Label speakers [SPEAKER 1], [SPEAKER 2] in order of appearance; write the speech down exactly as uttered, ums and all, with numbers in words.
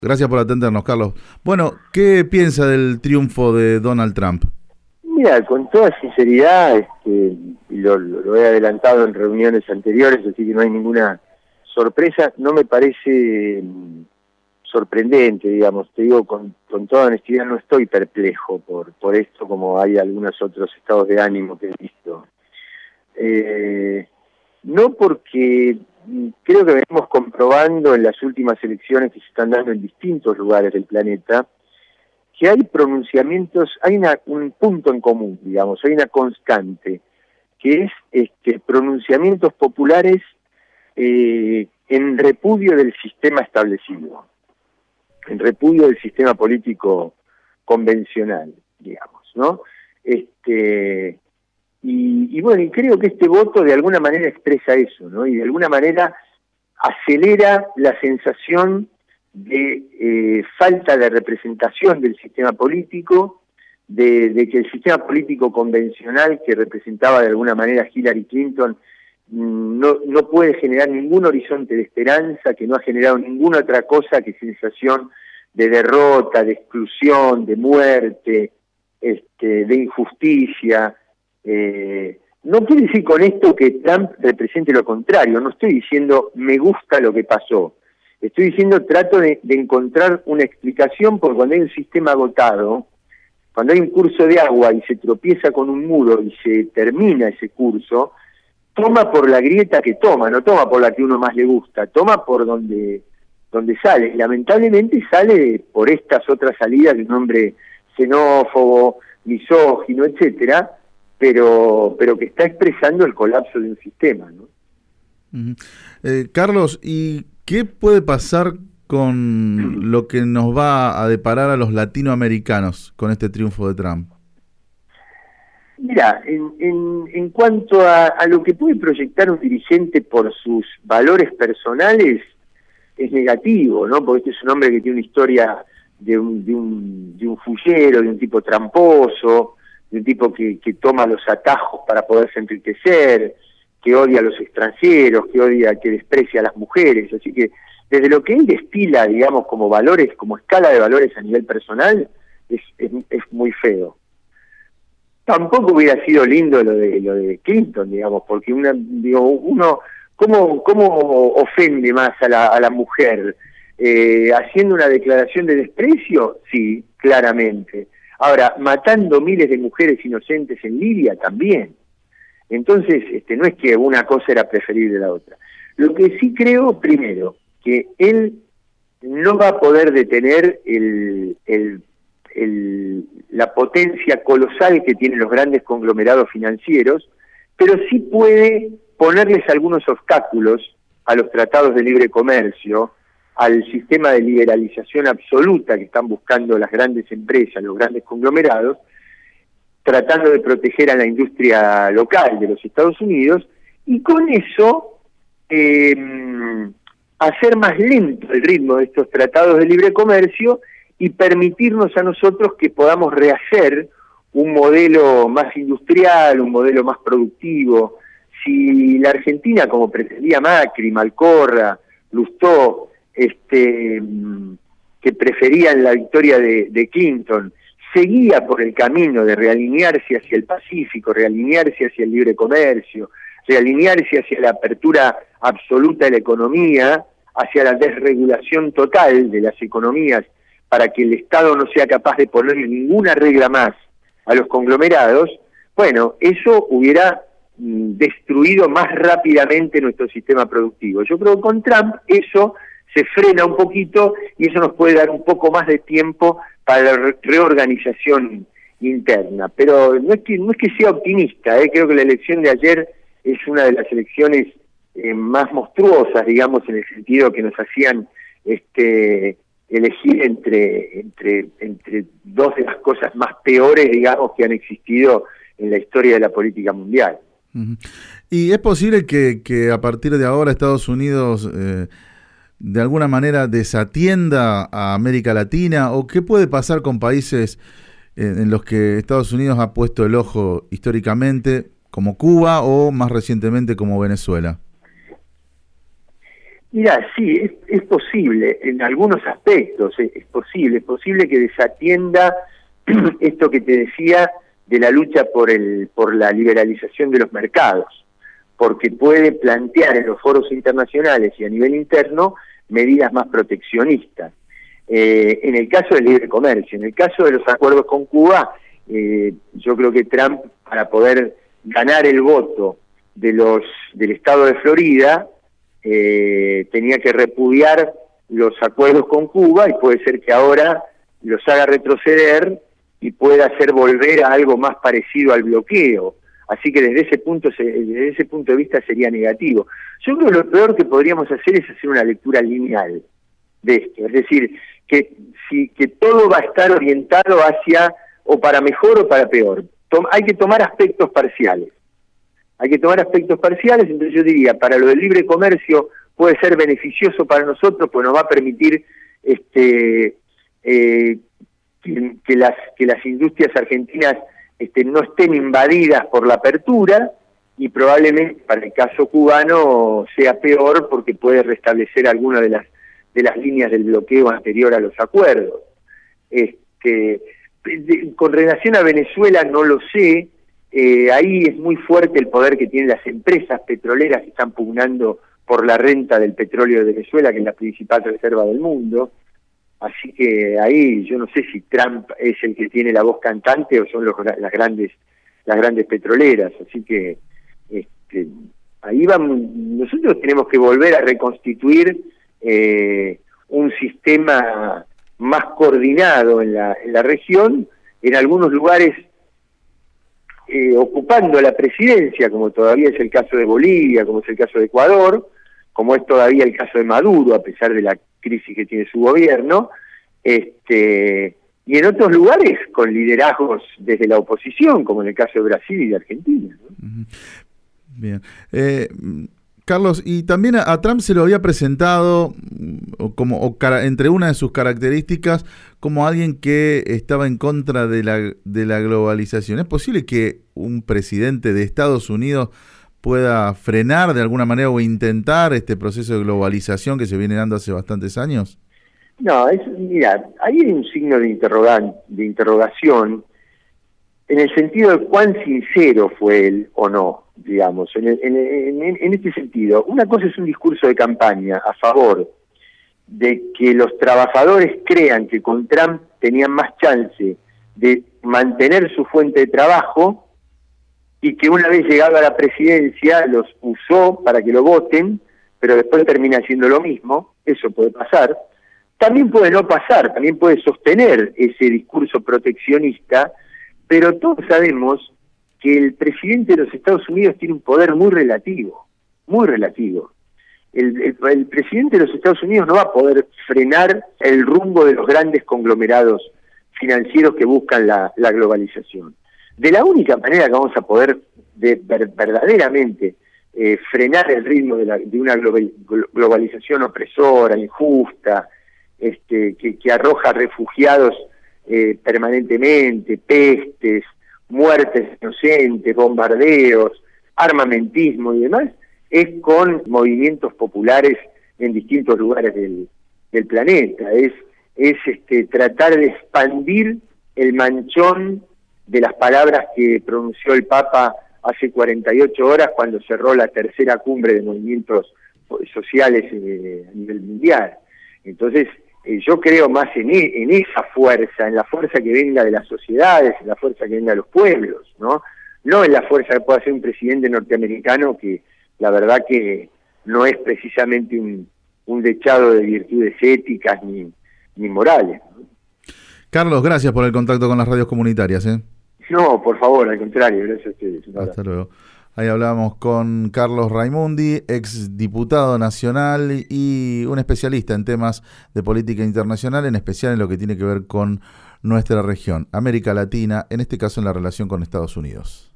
[SPEAKER 1] Gracias por atendernos, Carlos. Bueno, ¿qué piensa del triunfo de Donald Trump?
[SPEAKER 2] Mira, con toda sinceridad, este, lo, lo he adelantado en reuniones anteriores, así que no hay ninguna sorpresa. No me parece mm, sorprendente, digamos. Te digo con, con toda honestidad, no estoy perplejo por, por esto, como hay algunos otros estados de ánimo que he visto. Eh, no porque mm, creo que venimos comprobando en las últimas elecciones que se están dando en distintos lugares del planeta, que hay pronunciamientos, hay una, un punto en común, digamos, hay una constante, que es este, pronunciamientos populares eh, en repudio del sistema establecido, en repudio del sistema político convencional, digamos, ¿no? Este, y, y bueno, y creo que este voto de alguna manera expresa eso, ¿no? Y de alguna manera acelera la sensación de eh, falta de representación del sistema político, de, de que el sistema político convencional que representaba de alguna manera Hillary Clinton no, no puede generar ningún horizonte de esperanza, que no ha generado ninguna otra cosa que sensación de derrota, de exclusión, de muerte, este, de injusticia. Eh, no quiere decir con esto que Trump represente lo contrario, no estoy diciendo me gusta lo que pasó. Estoy diciendo, trato de, de encontrar una explicación, porque cuando hay un sistema agotado, cuando hay un curso de agua y se tropieza con un muro y se termina ese curso, toma por la grieta que toma, no toma por la que uno más le gusta, toma por donde, donde sale. Y lamentablemente sale por estas otras salidas de un hombre xenófobo, misógino, etcétera, pero, pero que está expresando el colapso de un sistema, ¿no?
[SPEAKER 1] Uh-huh. eh, Carlos, ¿y qué puede pasar con lo que nos va a deparar a los latinoamericanos con este triunfo de Trump?
[SPEAKER 2] Mira, en, en, en cuanto a, a lo que puede proyectar un dirigente por sus valores personales, es negativo, ¿no? Porque este es un hombre que tiene una historia de un, de un, de un fullero, de un tipo tramposo, de un tipo que, que toma los atajos para poderse enriquecer, que odia a los extranjeros, que odia, que desprecia a las mujeres. Así que desde lo que él destila, digamos, como valores, como escala de valores a nivel personal, es, es, es muy feo. Tampoco hubiera sido lindo lo de lo de Clinton, digamos, porque una, digo, uno, ¿cómo, cómo ofende más a la, a la mujer? Eh, ¿Haciendo una declaración de desprecio? Sí, claramente. Ahora, matando miles de mujeres inocentes en Libia, también. Entonces, este, no es que una cosa era preferible a la otra. Lo que sí creo, primero, que él no va a poder detener el, el, el, la potencia colosal que tienen los grandes conglomerados financieros, pero sí puede ponerles algunos obstáculos a los tratados de libre comercio, al sistema de liberalización absoluta que están buscando las grandes empresas, los grandes conglomerados, tratando de proteger a la industria local de los Estados Unidos, y con eso eh, hacer más lento el ritmo de estos tratados de libre comercio y permitirnos a nosotros que podamos rehacer un modelo más industrial, un modelo más productivo. Si la Argentina, como pretendía Macri, Malcorra, Lustó, este, que preferían la victoria de, de Clinton, seguía por el camino de realinearse hacia el Pacífico, realinearse hacia el libre comercio, realinearse hacia la apertura absoluta de la economía, hacia la desregulación total de las economías, para que el Estado no sea capaz de ponerle ninguna regla más a los conglomerados, bueno, eso hubiera mm, destruido más rápidamente nuestro sistema productivo. Yo creo que con Trump eso se frena un poquito y eso nos puede dar un poco más de tiempo para la re reorganización interna. Pero no es que no es que sea optimista, ¿eh? Creo que la elección de ayer es una de las elecciones eh, más monstruosas, digamos, en el sentido que nos hacían este, elegir entre, entre, entre dos de las cosas más peores, digamos, que han existido en la historia de la política mundial.
[SPEAKER 1] Uh-huh. ¿Y es posible que, que a partir de ahora Estados Unidos eh, de alguna manera desatienda a América Latina? ¿O qué puede pasar con países eh, en los que Estados Unidos ha puesto el ojo históricamente, como Cuba o más recientemente como Venezuela?
[SPEAKER 2] Mira, sí, es, es posible, en algunos aspectos es, es posible, es posible que desatienda esto que te decía de la lucha por el por la liberalización de los mercados, porque puede plantear en los foros internacionales y a nivel interno medidas más proteccionistas. Eh, en el caso del libre comercio, en el caso de los acuerdos con Cuba, eh, yo creo que Trump, para poder ganar el voto de los del estado de Florida, eh, tenía que repudiar los acuerdos con Cuba, y puede ser que ahora los haga retroceder y pueda hacer volver a algo más parecido al bloqueo. Así que desde ese punto desde ese punto de vista sería negativo. Yo creo que lo peor que podríamos hacer es hacer una lectura lineal de esto, es decir, que si que todo va a estar orientado hacia o para mejor o para peor. Tom, hay que tomar aspectos parciales. Hay que tomar aspectos parciales, entonces yo diría, para lo del libre comercio puede ser beneficioso para nosotros, pues nos va a permitir este eh, que, que las que las industrias argentinas este, no estén invadidas por la apertura, y probablemente para el caso cubano sea peor porque puede restablecer alguna de las de las líneas del bloqueo anterior a los acuerdos. Este, de, con relación a Venezuela no lo sé, eh, ahí es muy fuerte el poder que tienen las empresas petroleras que están pugnando por la renta del petróleo de Venezuela, que es la principal reserva del mundo. Así que ahí yo no sé si Trump es el que tiene la voz cantante o son los, las grandes las grandes petroleras. Así que este, ahí vamos, nosotros tenemos que volver a reconstituir eh, un sistema más coordinado en la, en la región, en algunos lugares eh, ocupando la presidencia, como todavía es el caso de Bolivia, como es el caso de Ecuador, como es todavía el caso de Maduro, a pesar de la crisis que tiene su gobierno, este, y en otros lugares con liderazgos desde la oposición, como en el caso de Brasil y de Argentina, ¿no?
[SPEAKER 1] Bien. Eh, Carlos, y también a, a Trump se lo había presentado como o cara, entre una de sus características como alguien que estaba en contra de la, de la globalización. ¿Es posible que un presidente de Estados Unidos pueda frenar de alguna manera o intentar este proceso de globalización que se viene dando hace bastantes años?
[SPEAKER 2] No, es, mira, ahí hay un signo de, interrogan, de interrogación en el sentido de cuán sincero fue él o no, digamos. En, el, en, en, en este sentido, una cosa es un discurso de campaña a favor de que los trabajadores crean que con Trump tenían más chance de mantener su fuente de trabajo, y que una vez llegado a la presidencia los usó para que lo voten, pero después termina haciendo lo mismo. Eso puede pasar. También puede no pasar, también puede sostener ese discurso proteccionista, pero todos sabemos que el presidente de los Estados Unidos tiene un poder muy relativo, muy relativo. El, el, el presidente de los Estados Unidos no va a poder frenar el rumbo de los grandes conglomerados financieros que buscan la, la globalización. De la única manera que vamos a poder de, ver, verdaderamente eh, frenar el ritmo de, la, de una global, globalización opresora, injusta, este, que, que arroja refugiados eh, permanentemente, pestes, muertes inocentes, bombardeos, armamentismo y demás, es con movimientos populares en distintos lugares del, del planeta. Es, es este, tratar de expandir el manchón de las palabras que pronunció el Papa hace cuarenta y ocho horas cuando cerró la tercera cumbre de movimientos sociales eh, a nivel mundial. Entonces, eh, yo creo más en, e, en esa fuerza, en la fuerza que venga de las sociedades, en la fuerza que venga de los pueblos, ¿no? No en la fuerza que pueda hacer un presidente norteamericano que la verdad que no es precisamente un, un dechado de virtudes éticas ni, ni morales, ¿no?
[SPEAKER 1] Carlos, gracias por el contacto con las radios comunitarias, ¿eh?
[SPEAKER 2] No, por favor, al contrario, gracias a ustedes.
[SPEAKER 1] Hasta luego. Ahí hablábamos con Carlos Raimundi, ex diputado nacional y un especialista en temas de política internacional, en especial en lo que tiene que ver con nuestra región, América Latina, en este caso en la relación con Estados Unidos.